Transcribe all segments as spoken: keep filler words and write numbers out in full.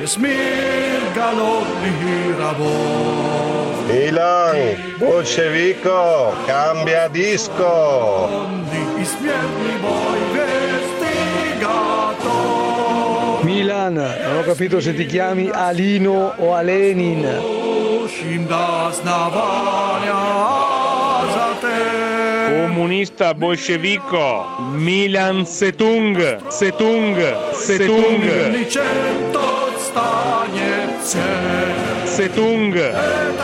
Smirgalo Lirabov. Milan, bolscevico, cambia disco. Milan, non ho capito se ti chiami Alino o Alenin. Comunista bolscevico, Milan Setung, Setung, Setung. Setung.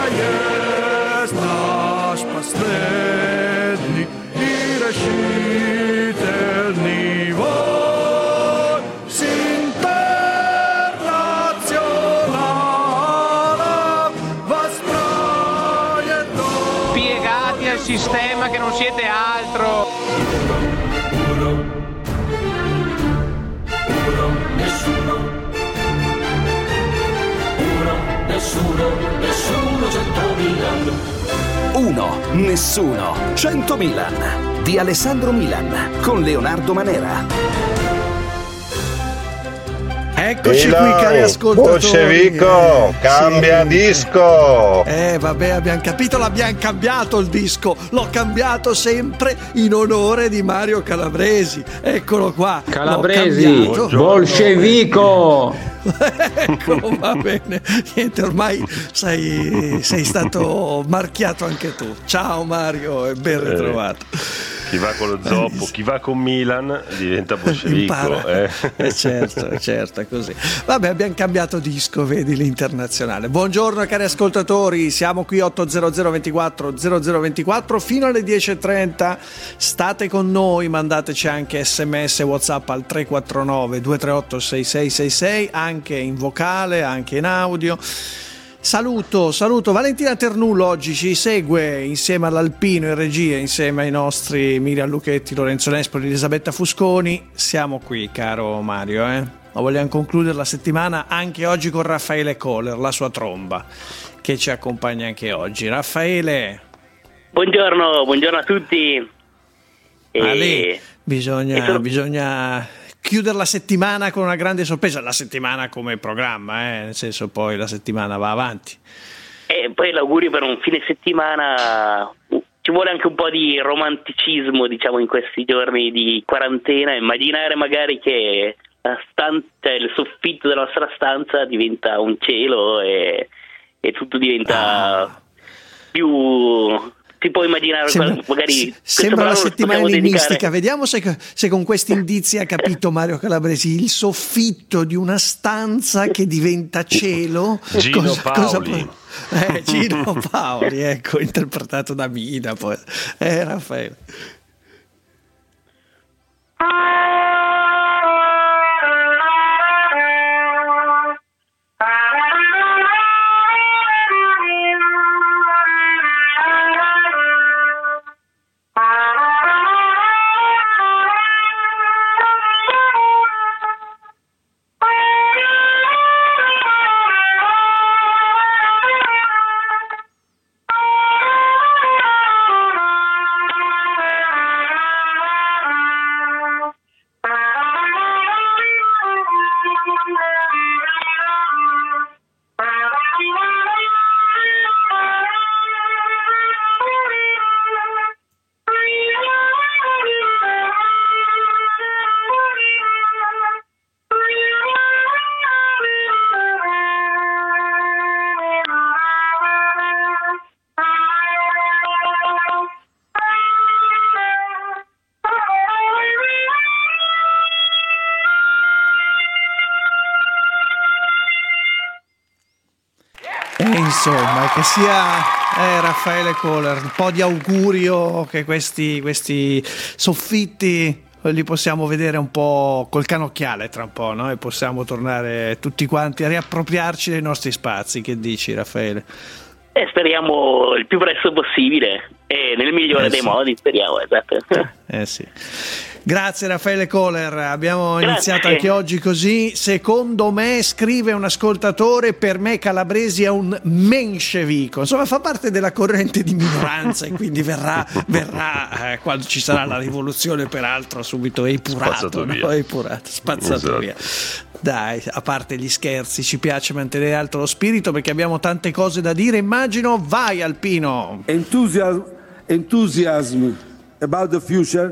Piegati al sistema che non siete altro. Uno, uno, nessuno. Uno, nessuno, nessuno, cento Milan. Uno, nessuno, cento Milan di Alessandro Milan con Leonardo Manera. Eccoci Milan, qui, cari ascoltatori. bolscevico, Eh, cambia sì. disco. Eh vabbè, abbiamo capito, l'abbiamo cambiato il disco. L'ho cambiato sempre in onore di Mario Calabresi. Eccolo qua. L'ho Calabresi, cambiato. bolscevico. Ecco, va bene. Niente, ormai sei, sei stato marchiato anche tu. Ciao Mario e ben ritrovato. Chi va con lo zoppo, chi va con Milan diventa bolscevico. Impara. Eh. Eh, certo, certo, è così. Vabbè, abbiamo cambiato disco, vedi, l'internazionale. Buongiorno cari ascoltatori, siamo qui ottocento ventiquattro zero zero ventiquattro fino alle dieci e trenta. State con noi, mandateci anche sms, WhatsApp al tre quattro nove due tre otto sei sei sei sei, anche in vocale, anche in audio. Saluto, saluto Valentina Ternullo, oggi ci segue insieme all'Alpino in regia, insieme ai nostri Miriam Lucchetti, Lorenzo Nespoli, Elisabetta Fusconi. Siamo qui, caro Mario, eh? Ma vogliamo concludere la settimana anche oggi con Raffaele Kohler, la sua tromba, che ci accompagna anche oggi. Raffaele. Buongiorno, buongiorno a tutti. E... Ah, lì bisogna, e sono... bisogna chiudere la settimana con una grande sorpresa, la settimana come programma, eh? Nel senso, poi la settimana va avanti. E poi l'augurio per un fine settimana, ci vuole anche un po' di romanticismo, diciamo, in questi giorni di quarantena. Immaginare magari che la stanza, il soffitto della nostra stanza diventa un cielo e, e tutto diventa ah. più... Si può immaginare sembra, magari sembra la settimana enigmistica. dedicare... Vediamo se, se con questi indizi ha capito Mario Calabresi. Il soffitto di una stanza che diventa cielo. Gino cosa, Paoli cosa eh, Gino Paoli, ecco, interpretato da Mina poi. Eh, Raffaele. Insomma, che sia eh, Raffaele Kohler, un po' di augurio che questi, questi soffitti li possiamo vedere un po' col canocchiale tra un po', no? E possiamo tornare tutti quanti a riappropriarci dei nostri spazi. Che dici, Raffaele? Eh, speriamo il più presto possibile e nel migliore eh dei sì. modi, speriamo, esatto. Eh sì. Grazie Raffaele Kohler, abbiamo Grazie. iniziato anche oggi così. Secondo me, scrive un ascoltatore, per me Calabresi è un menscevico, insomma fa parte della corrente di minoranza e quindi verrà, verrà eh, quando ci sarà la rivoluzione, peraltro subito epurato, Spazzato no? via. Epurato, spazzato Esatto. via. Dai, a parte gli scherzi, ci piace mantenere alto lo spirito perché abbiamo tante cose da dire, immagino. Vai Alpino. Enthusiasm, enthusiasm about the future.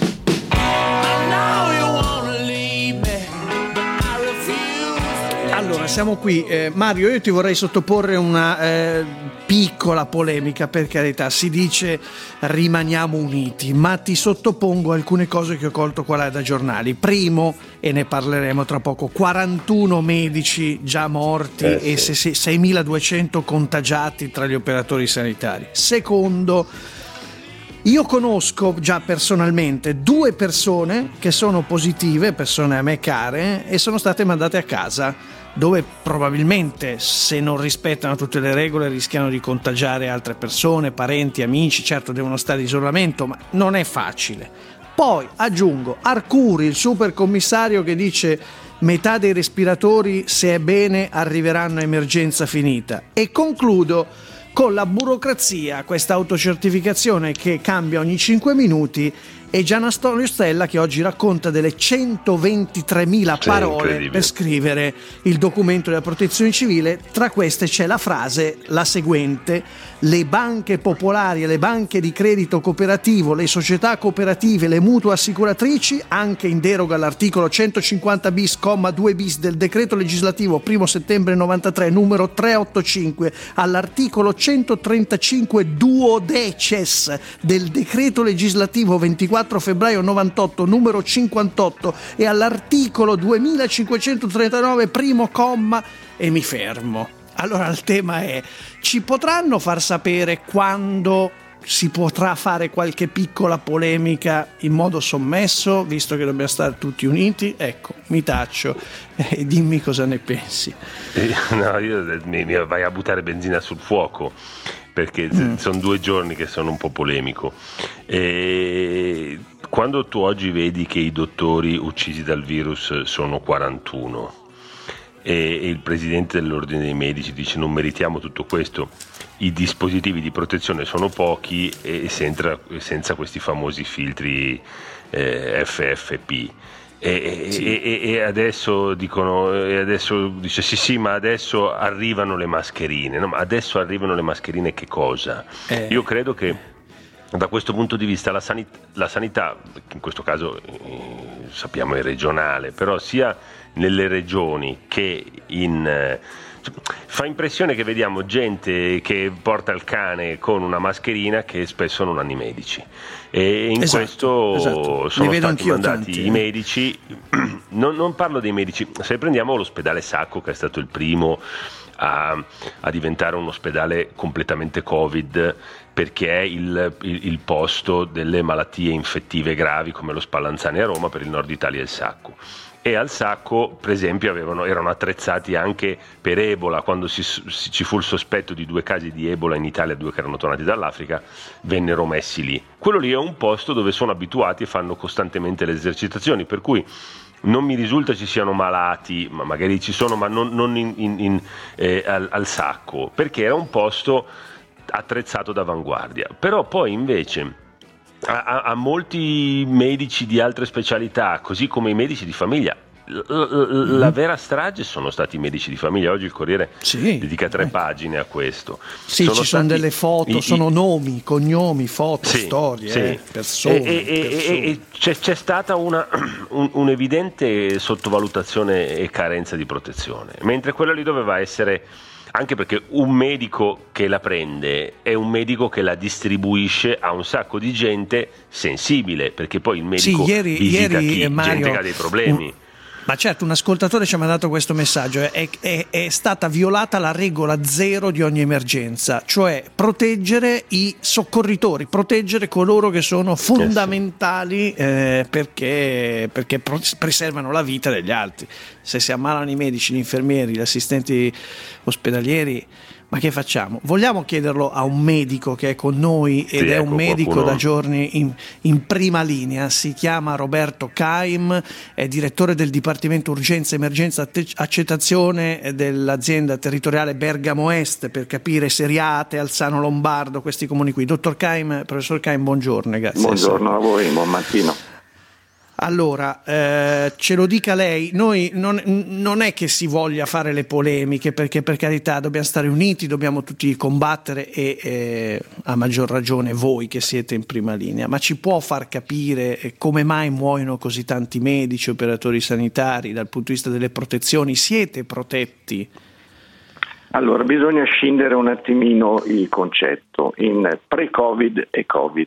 Allora, siamo qui. Eh, Mario, io ti vorrei sottoporre una eh, piccola polemica, per carità. Si dice rimaniamo uniti, ma ti sottopongo alcune cose che ho colto qua da giornali. Primo, e ne parleremo tra poco, quarantuno medici già morti eh, sì. e seimiladuecento contagiati tra gli operatori sanitari. Secondo, io conosco già personalmente due persone che sono positive, persone a me care, e sono state mandate a casa, dove probabilmente, se non rispettano tutte le regole, rischiano di contagiare altre persone, parenti, amici. Certo, devono stare in isolamento, ma non è facile. Poi aggiungo Arcuri, il supercommissario, che dice metà dei respiratori, se è bene, arriveranno a emergenza finita. E concludo con la burocrazia, questa autocertificazione che cambia ogni cinque minuti, e Gianna Stella che oggi racconta delle centoventitremila parole per scrivere il documento della protezione civile. Tra queste c'è la frase, la seguente: le banche popolari e le banche di credito cooperativo, le società cooperative, le mutue assicuratrici, anche in deroga all'articolo centocinquanta bis comma due bis del decreto legislativo primo settembre novantatré numero trecentoottantacinque, all'articolo centotrentacinque duodecies del decreto legislativo ventiquattro febbraio novantotto numero cinquantotto e all'articolo duemilacinquecentotrentanove primo comma, e mi fermo. Allora il tema è: ci potranno far sapere quando si potrà fare qualche piccola polemica in modo sommesso, visto che dobbiamo stare tutti uniti? Ecco, mi taccio e eh, dimmi cosa ne pensi. Eh, no, io mi, mi vai a buttare benzina sul fuoco, perché mm. sono due giorni che sono un po' polemico. E quando tu oggi vedi che i dottori uccisi dal virus sono quarantuno e il presidente dell'ordine dei medici dice non meritiamo tutto questo, i dispositivi di protezione sono pochi e senza, senza questi famosi filtri eh, F F P. E, sì. e, e adesso dicono e adesso dice sì sì ma adesso arrivano le mascherine. No, ma adesso arrivano le mascherine che cosa? Eh. Io credo che da questo punto di vista la sanità, la sanità in questo caso eh, sappiamo è regionale, però sia nelle regioni che in eh, fa impressione che vediamo gente che porta il cane con una mascherina che spesso non hanno i medici, e in esatto, questo esatto. sono stati mandati tanti, i medici. non, non parlo dei medici, se prendiamo l'ospedale Sacco, che è stato il primo a, a diventare un ospedale completamente Covid, perché è il, il, il posto delle malattie infettive gravi come lo Spallanzani a Roma, per il nord Italia il Sacco. E al Sacco, per esempio, avevano, erano attrezzati anche per Ebola. Quando si, si, ci fu il sospetto di due casi di Ebola in Italia, due che erano tornati dall'Africa, vennero messi lì. Quello lì è un posto dove sono abituati e fanno costantemente le esercitazioni, per cui non mi risulta ci siano malati, ma magari ci sono, ma non, non in, in, in, eh, al, al Sacco, perché era un posto attrezzato d'avanguardia. Però poi invece A, a, a molti medici di altre specialità, così come i medici di famiglia, l, l, la vera strage sono stati i medici di famiglia. Oggi il Corriere sì, dedica tre eh. pagine a questo. Sì, sono ci sono delle foto, i, sono i, nomi, cognomi, foto, sì, storie, sì. Eh, persone. E, e, persone. e, e c'è, c'è stata una un, un'evidente sottovalutazione e carenza di protezione, mentre quello lì doveva essere. Anche perché un medico che la prende è un medico che la distribuisce a un sacco di gente sensibile, perché poi il medico sì, ieri, visita ieri, chi, Mario, gente che ha dei problemi. Un... Ma certo, un ascoltatore ci ha mandato questo messaggio: è, è, è stata violata la regola zero di ogni emergenza, cioè proteggere i soccorritori, proteggere coloro che sono fondamentali eh, perché, perché preservano la vita degli altri. Se si ammalano i medici, gli infermieri, gli assistenti ospedalieri, ma che facciamo? Vogliamo chiederlo a un medico che è con noi ed sì, è un ecco, medico qualcuno... da giorni in, in prima linea. Si chiama Roberto Caim, è direttore del Dipartimento Urgenza Emergenza Accettazione dell'azienda territoriale Bergamo Est, per capire Seriate, Alzano Lombardo, questi comuni qui. Dottor Caim, professor Caim, buongiorno. Grazie. Buongiorno a voi, buon mattino. Allora, eh, ce lo dica lei, noi non, non è che si voglia fare le polemiche, perché per carità dobbiamo stare uniti, dobbiamo tutti combattere e eh, a maggior ragione voi che siete in prima linea, ma ci può far capire come mai muoiono così tanti medici, operatori sanitari, dal punto di vista delle protezioni? Siete protetti? Allora, bisogna scindere un attimino il concetto in pre-Covid e Covid.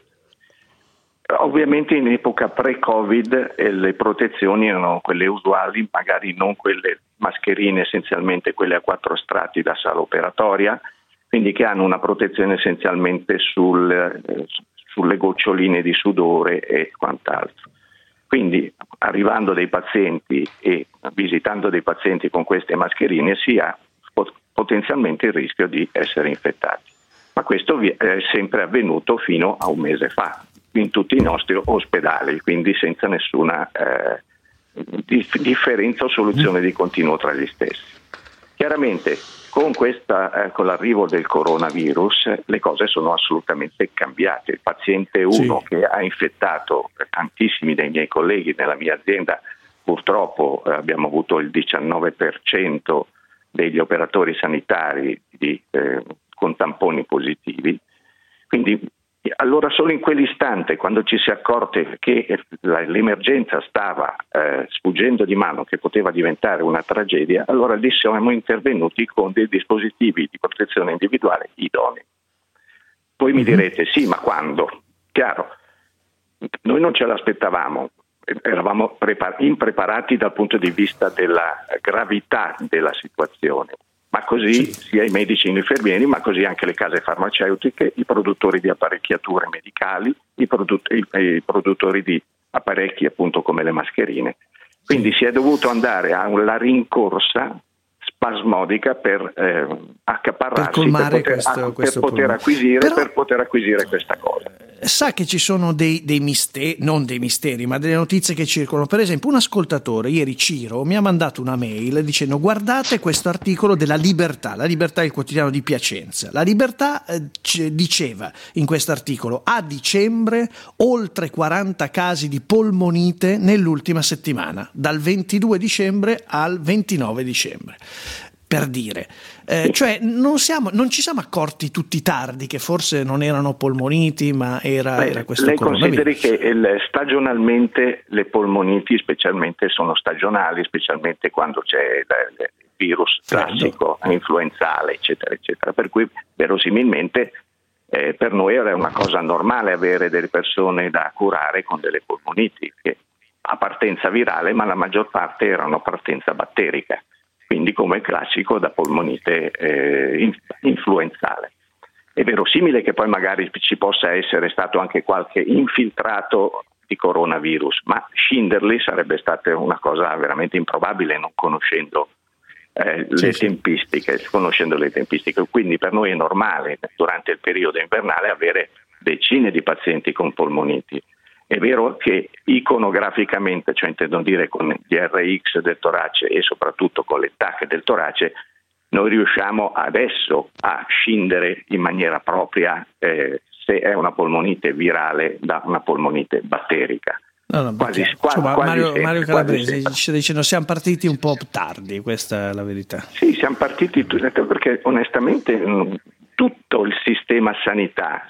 Ovviamente in epoca pre-Covid eh, le protezioni erano quelle usuali, magari non quelle mascherine, essenzialmente quelle a quattro strati da sala operatoria, quindi che hanno una protezione essenzialmente sul, eh, sulle goccioline di sudore e quant'altro. Quindi arrivando dei pazienti e visitando dei pazienti con queste mascherine si ha pot- potenzialmente il rischio di essere infettati. Ma questo vi- è sempre avvenuto fino a un mese fa in tutti i nostri ospedali, quindi senza nessuna eh, dif- differenza o soluzione di continuo tra gli stessi. Chiaramente con, questa, eh, con l'arrivo del coronavirus le cose sono assolutamente cambiate. Il paziente uno sì. che ha infettato tantissimi dei miei colleghi nella mia azienda, purtroppo eh, abbiamo avuto il diciannove per cento degli operatori sanitari di, eh, con tamponi positivi, quindi allora solo in quell'istante, quando ci si è accorte che l'emergenza stava eh, sfuggendo di mano, che poteva diventare una tragedia, allora lì siamo intervenuti con dei dispositivi di protezione individuale idonei. Poi mi direte, sì, ma quando? Chiaro, noi non ce l'aspettavamo, eravamo prepar- impreparati dal punto di vista della gravità della situazione. Ma così sì. sia i medici e gli infermieri, ma così anche le case farmaceutiche, i produttori di apparecchiature medicali, i, produtt- i, i produttori di apparecchi appunto come le mascherine. Quindi sì. si è dovuto andare a una rincorsa spasmodica per eh, accaparrarsi, per, per poter, questo, a, questo per poter acquisire, Però... per poter acquisire questa cosa. Sa che ci sono dei, dei misteri, non dei misteri, ma delle notizie che circolano. Per esempio, un ascoltatore, ieri Ciro, mi ha mandato una mail dicendo: guardate questo articolo della Libertà, la Libertà è il quotidiano di Piacenza. La Libertà eh, diceva in questo articolo: a dicembre oltre quaranta casi di polmonite nell'ultima settimana, dal ventidue dicembre al ventinove dicembre. Per dire, eh, cioè non, siamo, non ci siamo accorti tutti tardi che forse non erano polmoniti, ma era, Beh, era questo lei coronavirus. Lei consideri che il, stagionalmente le polmoniti specialmente sono stagionali, specialmente quando c'è il, il virus classico, influenzale, eccetera, eccetera. Per cui verosimilmente eh, per noi era una cosa normale avere delle persone da curare con delle polmoniti, che a partenza virale, ma la maggior parte erano a partenza batterica. Quindi come classico da polmonite eh, influenzale. È verosimile che poi magari ci possa essere stato anche qualche infiltrato di coronavirus, ma scinderli sarebbe stata una cosa veramente improbabile non conoscendo eh, sì, le sì. tempistiche, conoscendo le tempistiche. Quindi per noi è normale durante il periodo invernale avere decine di pazienti con polmoniti. È vero che iconograficamente, cioè intendo dire con gli R X del torace e soprattutto con le T A C del torace, noi riusciamo adesso a scindere in maniera propria eh, se è una polmonite virale da una polmonite batterica. No, no, quasi, quasi, Insomma, quasi Mario, sempre, Mario Calabresi dice dicendo siamo partiti un po' tardi, questa è la verità. Sì, siamo partiti perché onestamente tutto il sistema sanità,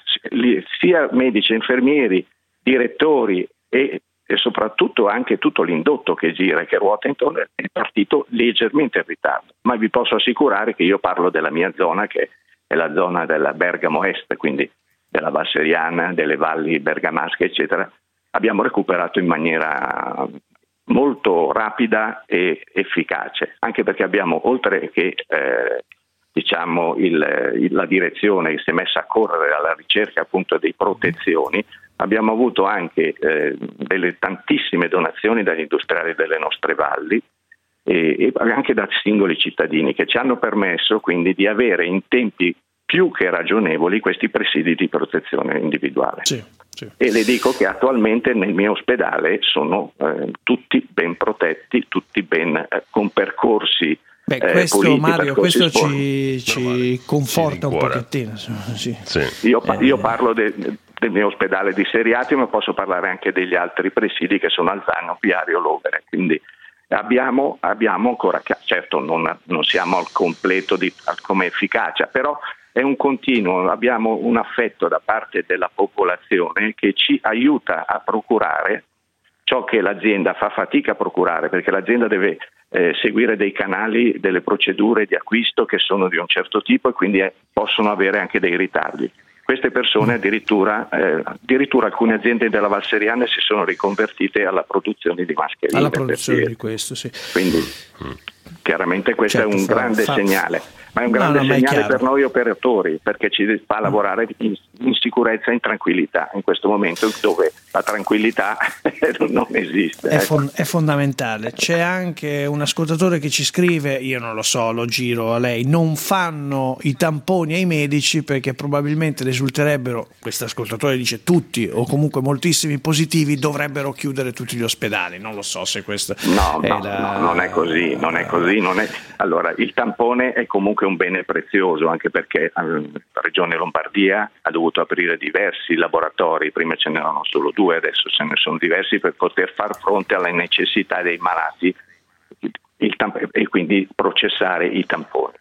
sia medici, infermieri, direttori e, e soprattutto anche tutto l'indotto che gira e che ruota intorno è partito leggermente in ritardo, ma vi posso assicurare che io parlo della mia zona, che è la zona della Bergamo Est, quindi della Valseriana, delle valli bergamasche eccetera. Abbiamo recuperato in maniera molto rapida e efficace, anche perché abbiamo, oltre che eh, diciamo il, il, la direzione che si è messa a correre alla ricerca appunto dei protezioni, abbiamo avuto anche eh, delle tantissime donazioni dagli industriali delle nostre valli e, e anche da singoli cittadini, che ci hanno permesso quindi di avere in tempi più che ragionevoli questi presidi di protezione individuale. Sì, sì. E le dico che attualmente nel mio ospedale sono eh, tutti ben protetti, tutti ben eh, con percorsi. Beh, questo eh, puliti, Mario, questo ci, ci conforta un pochettino. Sì. Sì. Io, pa- io parlo de- del mio ospedale di Seriati, ma posso parlare anche degli altri presidi che sono Alzano, Piario, Lovere. Quindi abbiamo, abbiamo ancora, certo non, non siamo al completo di, come efficacia, però è un continuo, abbiamo un affetto da parte della popolazione che ci aiuta a procurare ciò che l'azienda fa fatica a procurare, perché l'azienda deve eh, seguire dei canali, delle procedure di acquisto che sono di un certo tipo e quindi eh, possono avere anche dei ritardi. Queste persone addirittura, eh, addirittura alcune aziende della Valseriana si sono riconvertite alla produzione di mascherine. Alla produzione di questo, sì. Quindi chiaramente questo certo, è un fa, grande fa... segnale, ma è un grande no, no, segnale per noi operatori, perché ci fa lavorare in, in sicurezza e in tranquillità in questo momento dove la tranquillità non esiste. È, ecco. fon- è fondamentale. C'è anche un ascoltatore che ci scrive, io non lo so, lo giro a lei, non fanno i tamponi ai medici perché probabilmente risulterebbero, questo ascoltatore dice tutti o comunque moltissimi positivi, dovrebbero chiudere tutti gli ospedali. Non lo so se questo no, è no, la... no, non è così, non è così, non è... Allora, il tampone è comunque un bene prezioso, anche perché la Regione Lombardia ha dovuto aprire diversi laboratori, prima ce n'erano solo due, adesso ce ne sono diversi per poter far fronte alle necessità dei malati il tamp- e quindi processare i tamponi.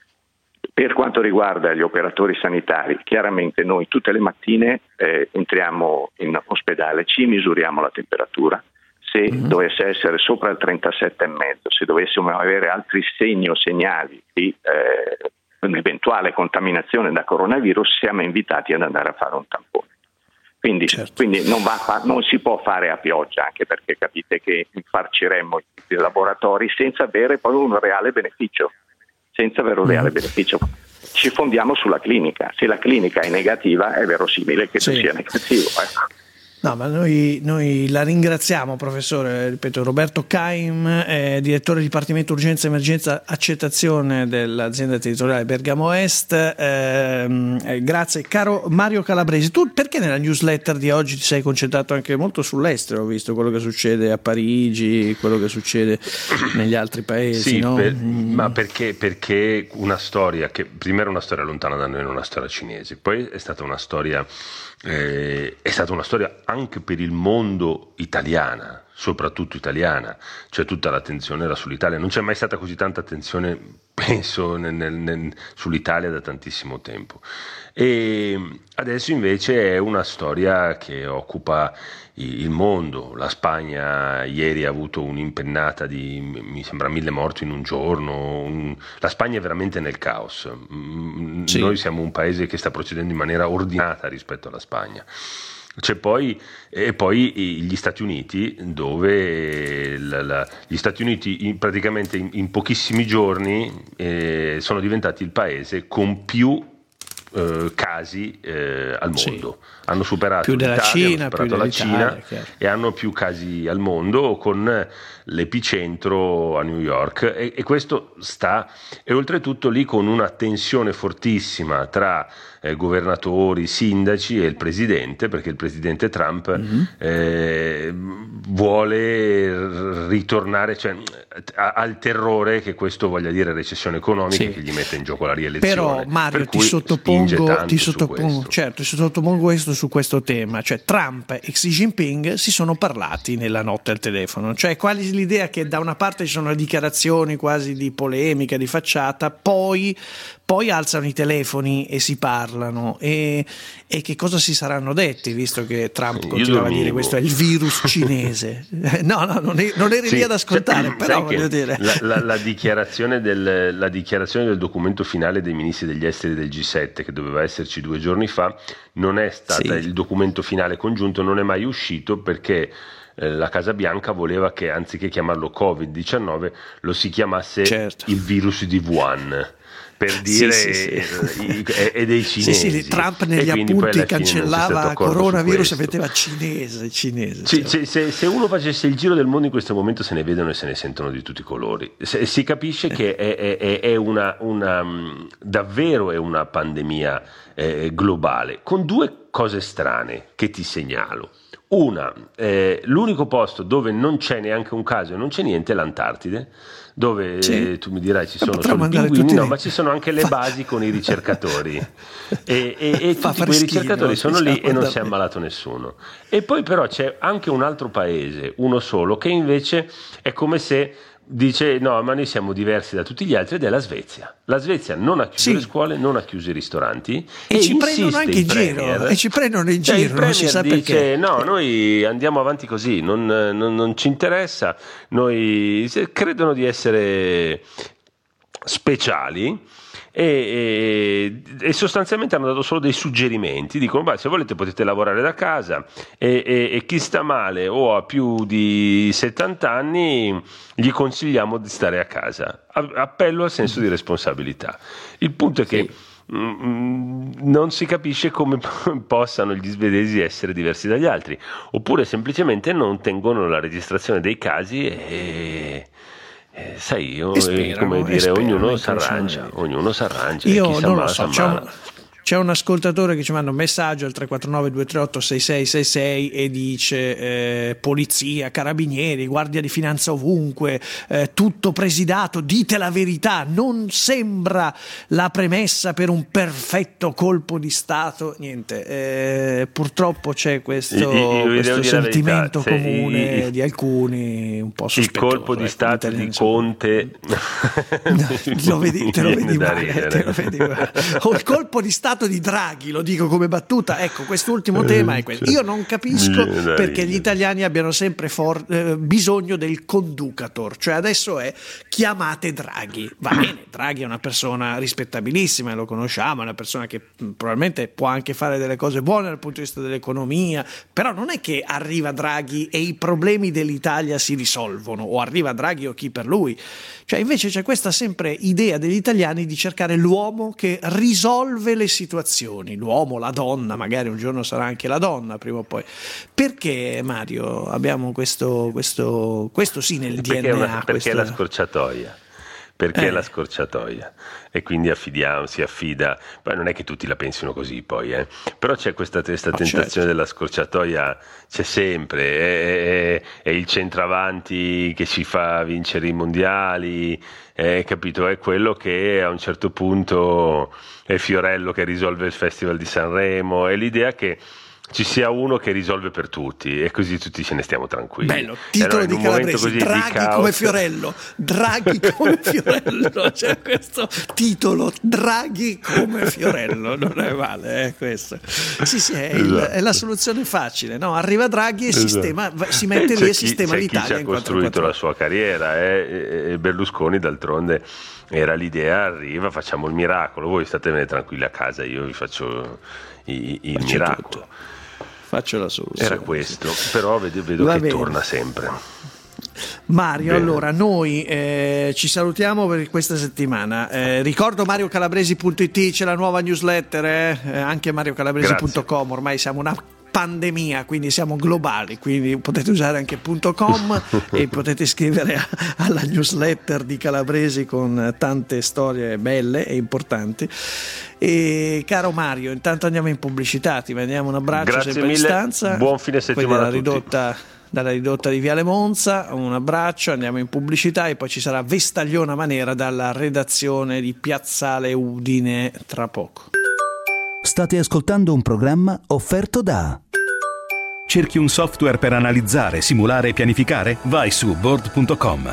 Per quanto riguarda gli operatori sanitari, chiaramente noi tutte le mattine eh, entriamo in ospedale, ci misuriamo la temperatura. Se mm-hmm. dovesse essere sopra il trentasette e mezzo, se dovessimo avere altri segni o segnali di eh, un'eventuale contaminazione da coronavirus, siamo invitati ad andare a fare un tampone. Quindi, certo. quindi non, va fa- non si può fare a pioggia, anche perché capite che infarciremmo i laboratori senza avere poi un reale beneficio. Senza avere un reale mm. beneficio. Ci fondiamo sulla clinica. Se la clinica è negativa, è verosimile che sì. sia negativo. Ecco. No, ma noi, noi la ringraziamo, professore, ripeto, Roberto Caim, eh, direttore Dipartimento Urgenza Emergenza Accettazione dell'azienda territoriale Bergamo Est. Eh, grazie. Caro Mario Calabresi, tu perché nella newsletter di oggi ti sei concentrato anche molto sull'estero, ho visto quello che succede a Parigi, quello che succede negli altri paesi, sì, no? per, mm. ma perché, perché una storia che prima era una storia lontana da noi, non una storia cinese, poi è stata una storia Eh, è stata una storia anche per il mondo italiana, soprattutto italiana, cioè tutta l'attenzione era sull'Italia, non c'è mai stata così tanta attenzione, penso, nel, nel, sull'Italia da tantissimo tempo. E adesso invece è una storia che occupa il mondo. La Spagna ieri ha avuto un'impennata di, mi sembra, mille morti in un giorno. Un... La Spagna è veramente nel caos. Sì. Noi siamo un paese che sta procedendo in maniera ordinata rispetto alla Spagna. C'è poi, e poi gli Stati Uniti, dove la, la, gli Stati Uniti in, praticamente in, in pochissimi giorni eh, sono diventati il paese con più eh, casi eh, al mondo. Sì. Hanno superato più della l'Italia, Cina, hanno superato più la Cina chiaro. E hanno più casi al mondo, con l'epicentro a New York, e, e questo sta, e oltretutto lì con una tensione fortissima tra eh, governatori, sindaci e il presidente, perché il presidente Trump mm-hmm. eh, vuole ritornare, cioè ha, ha il terrore che questo voglia dire recessione economica, sì. che gli mette in gioco la rielezione. Però Mario, per ti cui sottopongo, ti sottopongo su certo, ti sottopongo questo su questo tema, cioè Trump e Xi Jinping si sono parlati nella notte al telefono, cioè quasi l'idea che da una parte ci sono dichiarazioni quasi di polemica, di facciata, poi, poi alzano i telefoni e si parlano, e, e che cosa si saranno detti, visto che Trump continuava a dire questo è il virus cinese. no no non, è, non eri sì, lì ad ascoltare, cioè, però voglio dire la, la, la, dichiarazione del, la dichiarazione del documento finale dei ministri degli esteri del G sette, che doveva esserci due giorni fa, non è stata sì. il documento finale congiunto non è mai uscito, perché eh, la Casa Bianca voleva che, anziché chiamarlo covid diciannove, lo si chiamasse certo. il virus di Wuhan, per dire sì, sì, sì. I, è, è dei cinesi. Sì, sì, Trump negli appunti cancellava coronavirus e metteva cinese, cinese. Sì, cioè. se, se uno facesse il giro del mondo in questo momento se ne vedono e se ne sentono di tutti i colori. Se, si capisce eh. che è, è, è una, una davvero è una pandemia eh, globale, con due cose strane che ti segnalo. Una, eh, l'unico posto dove non c'è neanche un caso e non c'è niente è l'Antartide, dove sì. eh, tu mi dirai ci sono solo i pinguini, no, ma ci sono anche le basi con i ricercatori e, e, e tutti quei ricercatori sono lì e non si è ammalato nessuno. E poi però c'è anche un altro paese, uno solo, che invece è come se dice no, ma noi siamo diversi da tutti gli altri, ed è la Svezia. La Svezia non ha chiuso sì. le scuole, non ha chiuso i ristoranti e, e ci prendono anche in giro e ci prendono in cioè, giro, il non si sa dice perché. No, noi andiamo avanti così, non, non, non ci interessa, noi credono di essere speciali. E, e, e sostanzialmente hanno dato solo dei suggerimenti, dicono beh, se volete potete lavorare da casa e, e, e chi sta male o ha più di settanta anni gli consigliamo di stare a casa. Appello al senso di responsabilità. Il punto è che sì. mh, non si capisce come possano gli svedesi essere diversi dagli altri, oppure semplicemente non tengono la registrazione dei casi e Eh, sai, io, sperano, come dire, ognuno si arrangia, ognuno si arrangia. Io chi non lo so, c'è un, c'è un ascoltatore che ci manda un messaggio al tre quattro nove due tre otto sei sei sei sei e dice eh, polizia, carabinieri, guardia di finanza ovunque, eh, tutto presidato, dite la verità, non sembra la premessa per un perfetto colpo di Stato. Niente, eh, purtroppo c'è questo, io, io questo sentimento verità, comune i, di alcuni un po' sospettoso. Il colpo di Stato di Conte no, lo vedi, te lo vedi male, te lo vedi male. O il colpo di Stato di Draghi, lo dico come battuta. Ecco, quest'ultimo tema è questo. Io non capisco perché gli italiani abbiano sempre for- eh, bisogno del conducator, cioè adesso è chiamate Draghi. Va bene, Draghi è una persona rispettabilissima, lo conosciamo, è una persona che mh, probabilmente può anche fare delle cose buone dal punto di vista dell'economia, però non è che arriva Draghi e i problemi dell'Italia si risolvono, o arriva Draghi o chi per lui. Cioè invece c'è questa sempre idea degli italiani di cercare l'uomo che risolve le situazioni, l'uomo, la donna, magari un giorno sarà anche la donna prima o poi. Perché, Mario, abbiamo questo questo questo sì nel perché D N A? Una, perché questo... è la scorciatoia. Perché eh. è la scorciatoia e quindi affidiamo, si affida. Poi non è che tutti la pensino così, poi, eh. Però c'è questa, questa tentazione certo. della scorciatoia, c'è sempre. È, è, è il centravanti che ci fa vincere i mondiali, è, capito? È quello che a un certo punto è Fiorello che risolve il Festival di Sanremo. È l'idea che ci sia uno che risolve per tutti e così tutti ce ne stiamo tranquilli. Bello, titolo di Calabresi, Draghi di come Fiorello, Draghi come Fiorello, c'è questo titolo, Draghi come Fiorello, non è male, è questo. Sì, sì, è, il, è la soluzione facile, no? Arriva Draghi e sistema, si mette lì e sistema chi, l'Italia. C'è chi ha costruito la sua carriera, eh? E Berlusconi d'altronde era l'idea, arriva, facciamo il miracolo, voi statevene tranquilli a casa, io vi faccio il, il miracolo. Tutto. Faccio la soluzione. Era questo, però vedo, vedo che bene. Torna sempre. Mario, bene. Allora noi eh, ci salutiamo per questa settimana. Eh, ricordo mario calabresi punto it, c'è la nuova newsletter, eh? Eh, anche mario calabresi punto com. Ormai siamo una pandemia, quindi siamo globali, quindi potete usare anche .com e potete iscrivere a, alla newsletter di Calabresi con tante storie belle e importanti. E caro Mario, intanto andiamo in pubblicità, ti mandiamo un abbraccio. Grazie sempre mille, a distanza. buon fine settimana a tutti. Ridotta, dalla ridotta di Viale Monza, un abbraccio, andiamo in pubblicità e poi ci sarà Vestagliona Manera dalla redazione di Piazzale Udine tra poco. State ascoltando un programma offerto da... Cerchi un software per analizzare, simulare e pianificare? Vai su board punto com.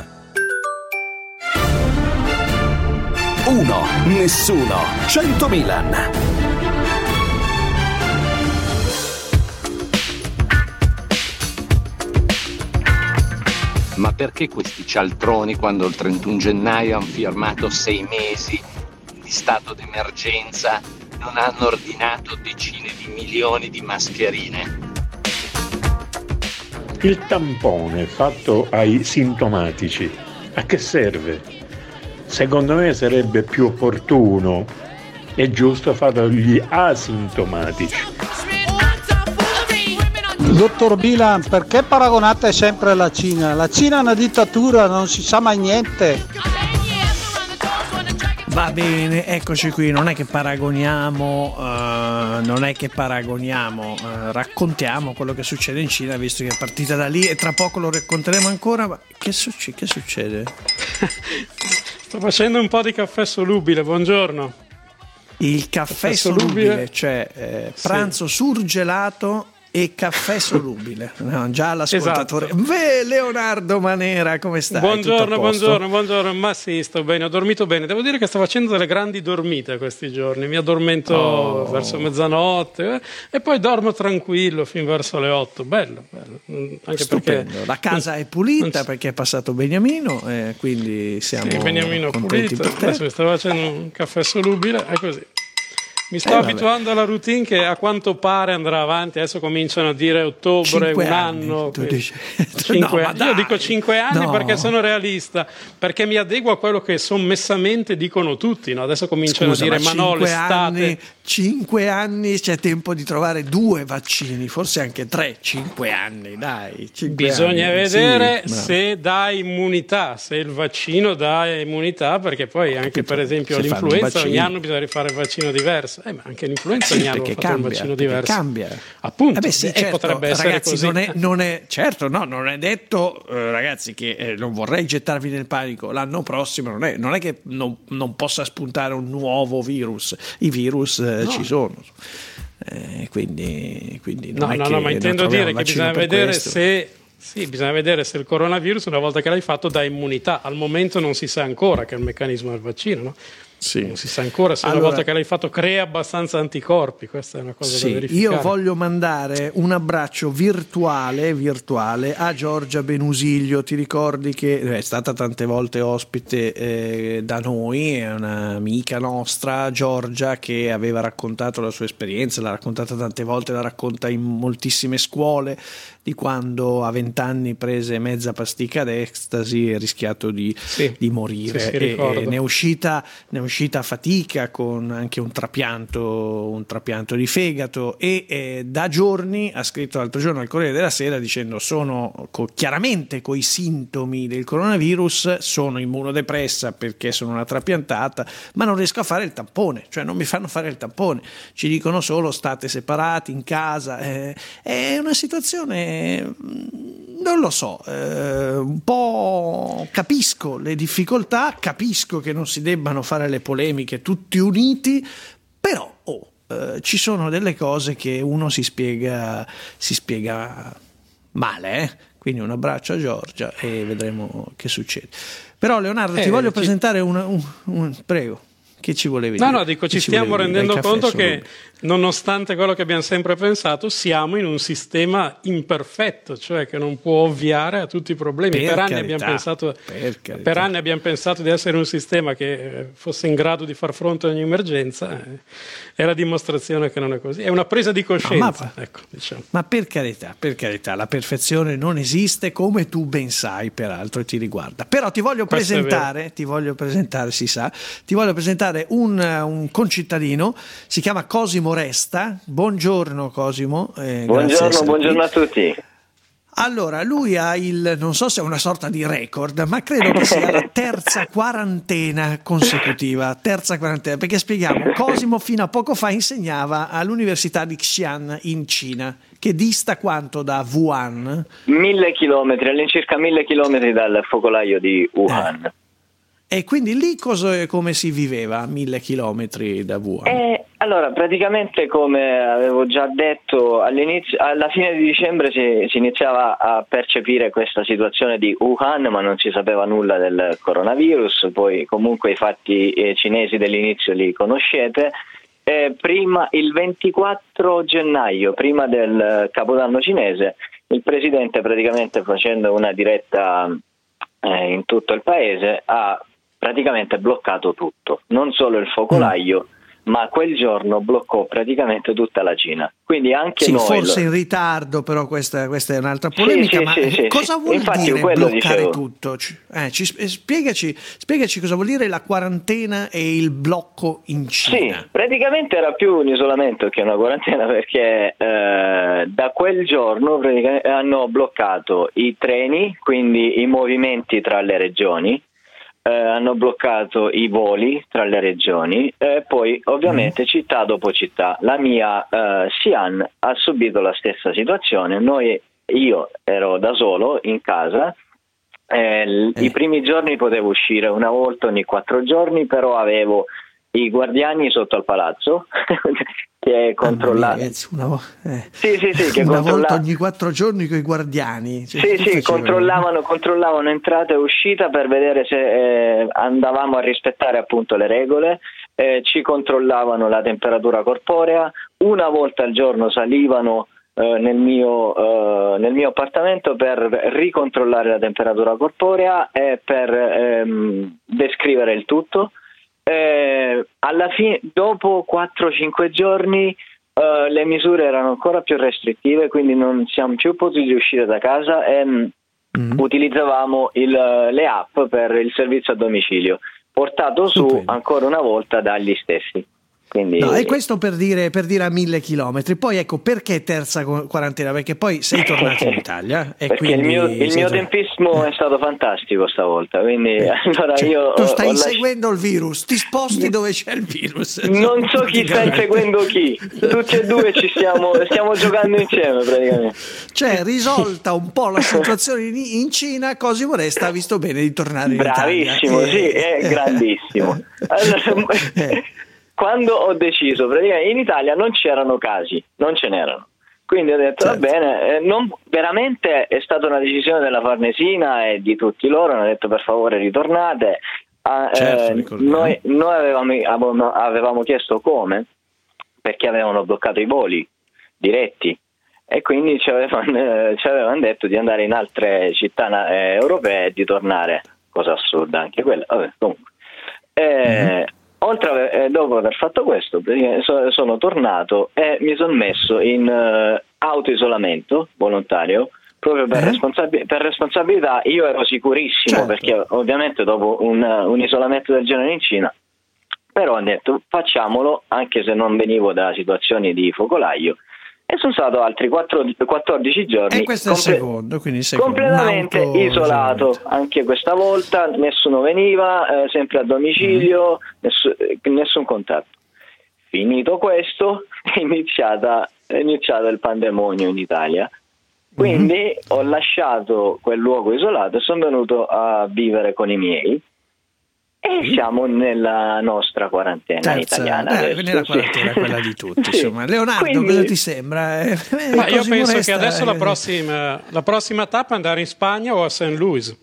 Uno, nessuno, cento Milan. Ma perché questi cialtroni, quando il trentuno gennaio hanno firmato sei mesi di stato d'emergenza, non hanno ordinato decine di milioni di mascherine? Il tampone fatto ai sintomatici, a che serve? Secondo me sarebbe più opportuno e giusto farlo agli asintomatici. Dottor Bilan, perché paragonate sempre la Cina? La Cina è una dittatura, non si sa mai niente. Va bene, eccoci qui, non è che paragoniamo uh, uh, non è che paragoniamo, uh, raccontiamo quello che succede in Cina, visto che è partita da lì e tra poco lo racconteremo ancora. Ma che, succe- che succede? Sto facendo un po' di caffè solubile, buongiorno. Il caffè, caffè solubile, solubile, cioè eh, pranzo sì. surgelato e caffè solubile. No, già l'ascoltatore. Esatto. Beh, Leonardo Manera, come stai? Buongiorno, buongiorno, buongiorno. Ma sì, sto bene, ho dormito bene. Devo dire che sto facendo delle grandi dormite questi giorni. Mi addormento oh. verso mezzanotte eh, e poi dormo tranquillo fin verso le otto. Bello, bello. Anche Stupendo. Perché la casa è pulita perché è passato Beniamino, eh, quindi siamo sì, Beniamino contenti pulito. per te. Adesso mi sto facendo un caffè solubile, è così. Mi sto eh, abituando alla routine che a quanto pare andrà avanti. Adesso cominciano a dire ottobre, un anni, anno. Tu dici... cinque no, anni. Io dico cinque anni no. perché sono realista, perché mi adeguo a quello che sommessamente dicono tutti. No? Adesso cominciano Scusa, a dire: ma, ma no, l'estate. Anni, cinque anni c'è tempo di trovare due vaccini, forse anche tre. Cinque anni, dai. Bisogna anni, vedere sì, se no. dà immunità, se il vaccino dà immunità, perché poi anche per esempio se l'influenza ogni anno bisogna rifare il vaccino diverso. Eh, ma anche l'influenza sì, ogni anno fa cambia, un vaccino diverso. Cambia. Appunto, eh beh, sì, e certo, potrebbe essere ragazzi, così. Non è, non è, certo, no, non è detto, eh, ragazzi, che eh, non vorrei gettarvi nel panico. L'anno prossimo non è, non è che non, non possa spuntare un nuovo virus. I virus eh, no. ci sono. Eh, quindi, quindi non no, è no, che no, ma intendo dire che bisogna vedere questo. se. Sì, bisogna vedere se il coronavirus, una volta che l'hai fatto, dà immunità. Al momento non si sa ancora che è il meccanismo del vaccino, no? Sì. Non si sa ancora se allora, una volta che l'hai fatto crea abbastanza anticorpi. Questa è una cosa sì, da verificare. Io voglio mandare un abbraccio virtuale, virtuale a Giorgia Benusiglio. Ti ricordi che è stata tante volte ospite eh, da noi, è un'amica nostra, Giorgia, che aveva raccontato la sua esperienza, l'ha raccontata tante volte, la racconta in moltissime scuole, di quando a vent'anni prese mezza pasticca d'ecstasy e ha rischiato di, sì, di morire. Sì, sì, e, e ne è uscita ne è uscita a fatica con anche un trapianto un trapianto di fegato e eh, da giorni ha scritto l'altro giorno al Corriere della Sera dicendo: sono co- chiaramente coi sintomi del coronavirus, sono immunodepressa perché sono una trapiantata, ma non riesco a fare il tampone, cioè non mi fanno fare il tampone, ci dicono solo state separati in casa. Eh, è una situazione, non lo so, eh, un po' capisco le difficoltà, capisco che non si debbano fare le polemiche tutti uniti, però oh, eh, ci sono delle cose che uno si spiega si spiega male, eh? Quindi un abbraccio a Giorgia e vedremo che succede. Però Leonardo, eh, ti voglio ci... presentare un, un, un prego. Che ci volevi dire? No, no, dico, ci, ci stiamo rendendo conto che, nonostante quello che abbiamo sempre pensato, siamo in un sistema imperfetto, cioè che non può ovviare a tutti i problemi. Per, per, anni, abbiamo pensato, per, per anni abbiamo pensato di essere un sistema che fosse in grado di far fronte a ogni emergenza, eh, è la dimostrazione che non è così. È una presa di coscienza. Ma, ecco, diciamo. ma per carità, per carità, la perfezione non esiste, come tu ben sai, peraltro, e ti riguarda. Però ti voglio Questo presentare, ti voglio presentare, si sa, ti voglio presentare Un, un concittadino, si chiama Cosimo Resta. Buongiorno Cosimo. Eh, buongiorno, buongiorno a tutti. Allora, lui ha il, non so se è una sorta di record, ma credo che sia la terza quarantena consecutiva, terza quarantena, perché spieghiamo, Cosimo fino a poco fa insegnava all'università di Xi'an in Cina, che dista quanto da Wuhan? Mille chilometri, all'incirca mille chilometri dal focolaio di Wuhan. Eh. E quindi lì cosa, come si viveva a mille chilometri da Wuhan? Eh, allora, praticamente come avevo già detto all'inizio, alla fine di dicembre si, si iniziava a percepire questa situazione di Wuhan, ma non si sapeva nulla del coronavirus. Poi comunque i fatti eh, cinesi dell'inizio li conoscete. Eh, prima, il ventiquattro gennaio, prima del Capodanno cinese, il presidente, praticamente facendo una diretta eh, in tutto il paese, ha praticamente bloccato tutto, non solo il focolaio, mm. ma quel giorno bloccò praticamente tutta la Cina. Quindi anche sì, noi forse lo... in ritardo, però questa, questa è un'altra polemica. Sì, ma sì, sì, cosa sì. vuol Infatti, dire quello bloccare dicevo. tutto? Eh, ci, spiegaci, spiegaci cosa vuol dire la quarantena e il blocco in Cina. Sì, praticamente era più un isolamento che una quarantena, perché eh, da quel giorno hanno bloccato i treni, quindi i movimenti tra le regioni. eh, hanno bloccato i voli tra le regioni e poi ovviamente mm. città dopo città. La mia eh, Xi'an ha subito la stessa situazione. Noi, io ero da solo in casa. Eh, eh. I primi giorni potevo uscire una volta ogni quattro giorni, però avevo i guardiani sotto al palazzo che controllavano. Eh. Sì, sì, sì, che una controlla... volta ogni quattro giorni con i guardiani. Cioè, sì, sì, controllavano, controllavano entrata e uscita per vedere se eh, andavamo a rispettare appunto le regole. Eh, ci controllavano la temperatura corporea. Una volta al giorno salivano Uh, nel mio uh, nel mio appartamento per ricontrollare la temperatura corporea e per ehm, descrivere il tutto. Eh, alla fine, dopo quattro cinque giorni uh, le misure erano ancora più restrittive, quindi non siamo più potuti uscire da casa e mm. utilizzavamo il, le app per il servizio a domicilio, portato su Super. ancora una volta dagli stessi. Quindi... No, e questo per dire, per dire a mille chilometri. Poi ecco, perché terza quarantena? Perché poi sei tornato in Italia e perché quindi il mio, il mio tempismo è stato fantastico stavolta, quindi eh. allora cioè, io tu stai ho inseguendo lasci... il virus, ti sposti dove c'è il virus. Non so chi sta inseguendo chi, tutti e due ci stiamo, stiamo giocando insieme praticamente. Cioè, risolta un po' la situazione in Cina, Cosimo Resta ha visto bene di tornare in Bravissimo, Italia. Bravissimo, sì, è grandissimo. Allora, eh. Quando ho deciso, praticamente in Italia non c'erano casi, non ce n'erano, quindi ho detto certo. va bene, eh, non, veramente è stata una decisione della Farnesina e di tutti loro, hanno detto per favore ritornate, ah, certo, eh, noi, noi avevamo, avevamo chiesto come, perché avevano bloccato i voli diretti e quindi ci avevano, ci avevano detto di andare in altre città eh, europee e di tornare, cosa assurda anche quella, vabbè, comunque. Eh, mm-hmm. Oltre a, eh, dopo aver fatto questo, sono, sono tornato e mi sono messo in uh, autoisolamento volontario proprio per, eh? responsabi- per responsabilità. Io ero sicurissimo, certo. perché ovviamente dopo un, un isolamento del genere in Cina, però ho detto facciamolo anche se non venivo da situazioni di focolaio. E sono stato altri quattordici giorni e questo è il comple- secondo, quindi secondo, completamente isolato anche questa volta, nessuno veniva, eh, sempre a domicilio, mm. nessun, nessun contatto. Finito questo è iniziata, è iniziato il pandemonio in Italia, quindi mm. ho lasciato quel luogo isolato e sono venuto a vivere con i miei. E siamo nella nostra quarantena Terza, italiana. Eh, nella quarantena, sì. Quella di tutti. Sì. Insomma. Leonardo, Quindi... cosa ti sembra? Eh, Ma io penso resta... che adesso la prossima, la prossima tappa è andare in Spagna o a Saint Louis.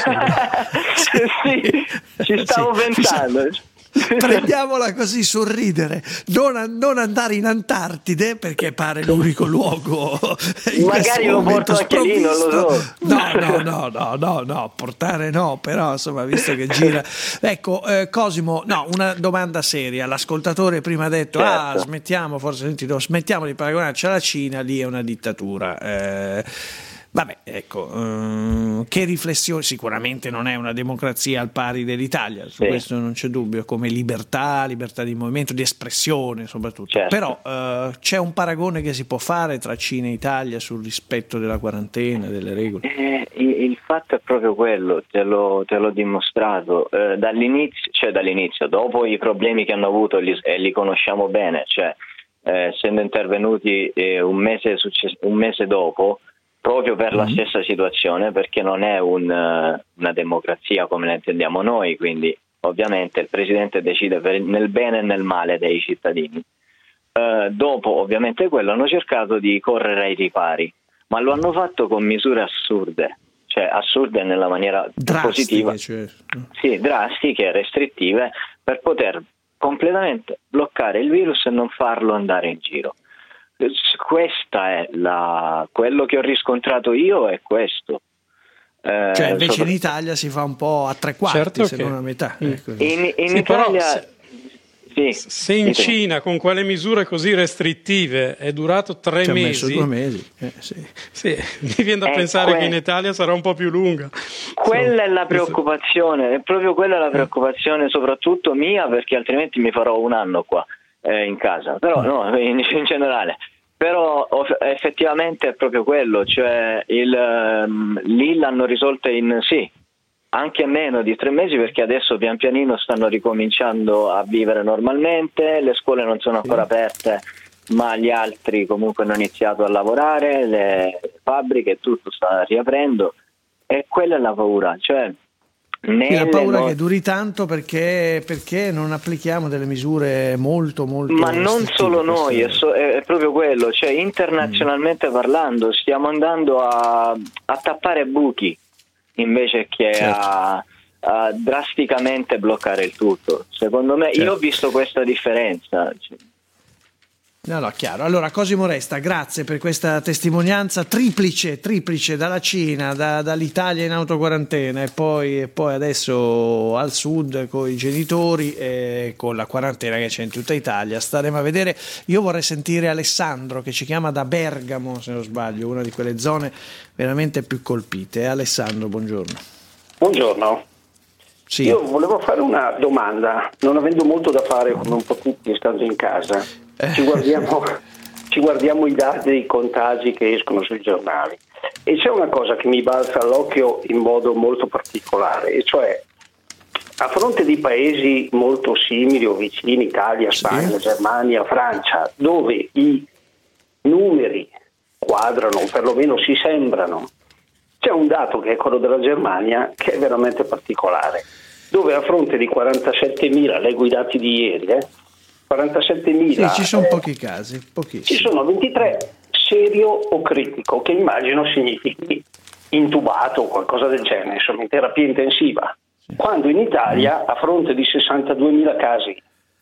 Sì, ci stavo sì. pensando. Prendiamola così, sorridere, non, non andare in Antartide perché pare l'unico luogo in magari lo porto anche lì, non lo so. no no no no no no portare no, però insomma visto che gira ecco eh, Cosimo, no, una domanda seria. L'ascoltatore prima ha detto certo. ah smettiamo forse senti, no, smettiamo di paragonarci alla Cina, lì è una dittatura. eh, Vabbè, ecco, um, che riflessione, sicuramente non è una democrazia al pari dell'Italia, su sì. questo non c'è dubbio, come libertà, libertà di movimento, di espressione soprattutto, certo. però uh, c'è un paragone che si può fare tra Cina e Italia sul rispetto della quarantena, delle regole? Eh, il fatto è proprio quello, te l'ho, te l'ho dimostrato, eh, dall'inizio, cioè dall'inizio, dopo i problemi che hanno avuto li, e li conosciamo bene, cioè eh, essendo intervenuti eh, un, mese success- un mese dopo, proprio per la stessa situazione, perché non è un, una democrazia come la intendiamo noi, quindi ovviamente il presidente decide per, nel bene e nel male dei cittadini. Uh, dopo ovviamente quello hanno cercato di correre ai ripari, ma lo hanno fatto con misure assurde, cioè assurde nella maniera drastiche, positiva, cioè. sì, drastiche, restrittive, per poter completamente bloccare il virus e non farlo andare in giro. Questa è la quello che ho riscontrato io è questo. Eh, cioè invece sopra... in Italia si fa un po' a tre quarti, certo se che... non a metà. Mm. In, in sì, Italia però, se, sì, se in Cina con quelle misure così restrittive è durato tre ci mesi, ha messo due mesi. Eh, sì. Sì, mi viene da eh, pensare que... che in Italia sarà un po' più lunga. Quella so, è la preoccupazione, è proprio quella la preoccupazione soprattutto mia, perché altrimenti mi farò un anno qua eh, in casa, però no, in, in generale. Però effettivamente è proprio quello, cioè il, um, lì l'hanno risolta in sì, anche meno di tre mesi, perché adesso pian pianino stanno ricominciando a vivere normalmente, le scuole non sono ancora aperte, ma gli altri comunque hanno iniziato a lavorare, le fabbriche, tutto sta riaprendo, e quella è la paura, cioè Nelle la paura no... che duri tanto perché, perché non applichiamo delle misure molto molto ma non solo noi, è, so, è proprio quello, cioè internazionalmente mm. parlando stiamo andando a, a tappare buchi invece che certo. a, a drasticamente bloccare il tutto. Secondo me, certo. io ho visto questa differenza. No, no, chiaro. Allora, Cosimo Resta, grazie per questa testimonianza triplice, triplice dalla Cina, da, dall'Italia in autoquarantena e poi, e poi adesso al sud con i genitori e con la quarantena che c'è in tutta Italia. Staremo a vedere. Io vorrei sentire Alessandro che ci chiama da Bergamo, se non sbaglio, una di quelle zone veramente più colpite. Alessandro, buongiorno. Buongiorno. Sì. Io volevo fare una domanda, non avendo molto da fare come un po' tutti stando in casa. Ci guardiamo, ci guardiamo i dati dei contagi che escono sui giornali e c'è una cosa che mi balza all'occhio in modo molto particolare, e cioè a fronte di paesi molto simili o vicini, Italia, Spagna, sì. Germania, Francia, dove i numeri quadrano, o perlomeno si sembrano, c'è un dato che è quello della Germania che è veramente particolare, dove a fronte di quarantasettemila, leggo i dati di ieri, eh, quarantasettemila sì, ci sono eh, pochi casi, pochissimi. Ci sono ventitré serio o critico, che immagino significhi intubato o qualcosa del genere, insomma in terapia intensiva, sì. Quando in Italia a fronte di sessantaduemila casi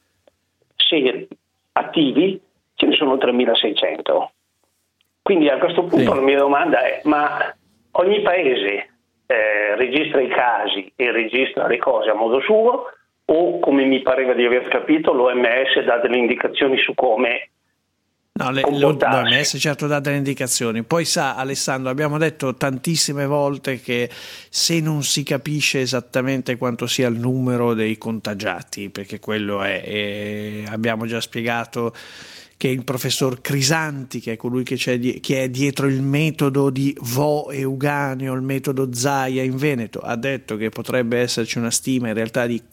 seri attivi ce ne sono tremilaseicento. Quindi a questo punto sì. La mia domanda è: ma ogni paese eh, registra i casi e registra le cose a modo suo, o, come mi pareva di aver capito, l'O M S dà delle indicazioni su come no, le, l'O M S certo dà delle indicazioni. Poi sa, Alessandro, abbiamo detto tantissime volte che se non si capisce esattamente quanto sia il numero dei contagiati, perché quello è, e abbiamo già spiegato che il professor Crisanti, che è colui che, c'è di, che è dietro il metodo di Vo Euganeo, il metodo Zaia in Veneto, ha detto che potrebbe esserci una stima in realtà di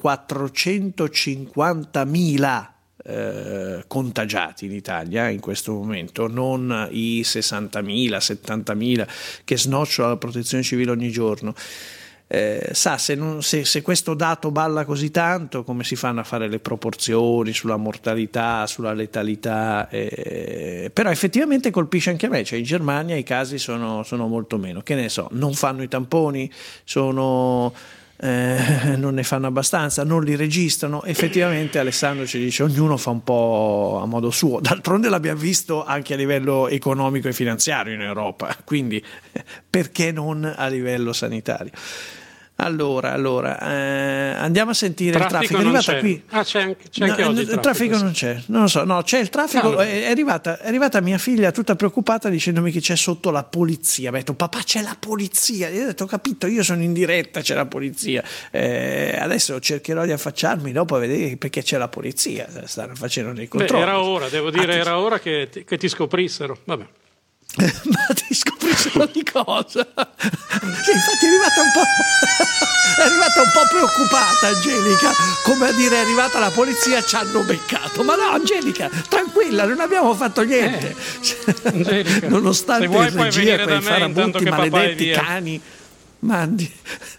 quattrocentocinquantamila eh, contagiati in Italia in questo momento, non i sessantamila, settantamila che snocciola la protezione civile ogni giorno. Eh, sa se, non, se, se questo dato balla così tanto, come si fanno a fare le proporzioni sulla mortalità, sulla letalità, eh, però effettivamente colpisce anche a me, cioè in Germania i casi sono, sono molto meno, che ne so, non fanno i tamponi, sono, eh, non ne fanno abbastanza, non li registrano. Effettivamente Alessandro ci dice ognuno fa un po' a modo suo, d'altronde l'abbiamo visto anche a livello economico e finanziario in Europa, quindi perché non a livello sanitario? Allora, allora eh, andiamo a sentire traffico il traffico. È arrivata c'è. qui. Ah, c'è anche, c'è anche no, oggi il traffico, traffico sì. Non c'è, non lo so, no, c'è il traffico. No, è, è, arrivata, è arrivata mia figlia tutta preoccupata dicendomi che c'è sotto la polizia. Mi ha detto: papà, c'è la polizia. Io ho detto: ho capito, io sono in diretta, c'è la polizia. Eh, adesso cercherò di affacciarmi dopo a vedere perché c'è la polizia. Stanno facendo dei controlli. Beh, era ora, devo dire, ah, era ora che ti, che ti scoprissero. Vabbè. Ma ti scoprissero di cosa? Sì, infatti è arrivata un po' è arrivata un po' preoccupata Angelica, come a dire: è arrivata la polizia, ci hanno beccato. Ma no, Angelica, tranquilla, non abbiamo fatto niente. Eh, Angelica, nonostante se vuoi il puoi regia, venire quei da me farabutti intanto che maledetti papà è via. cani mandi.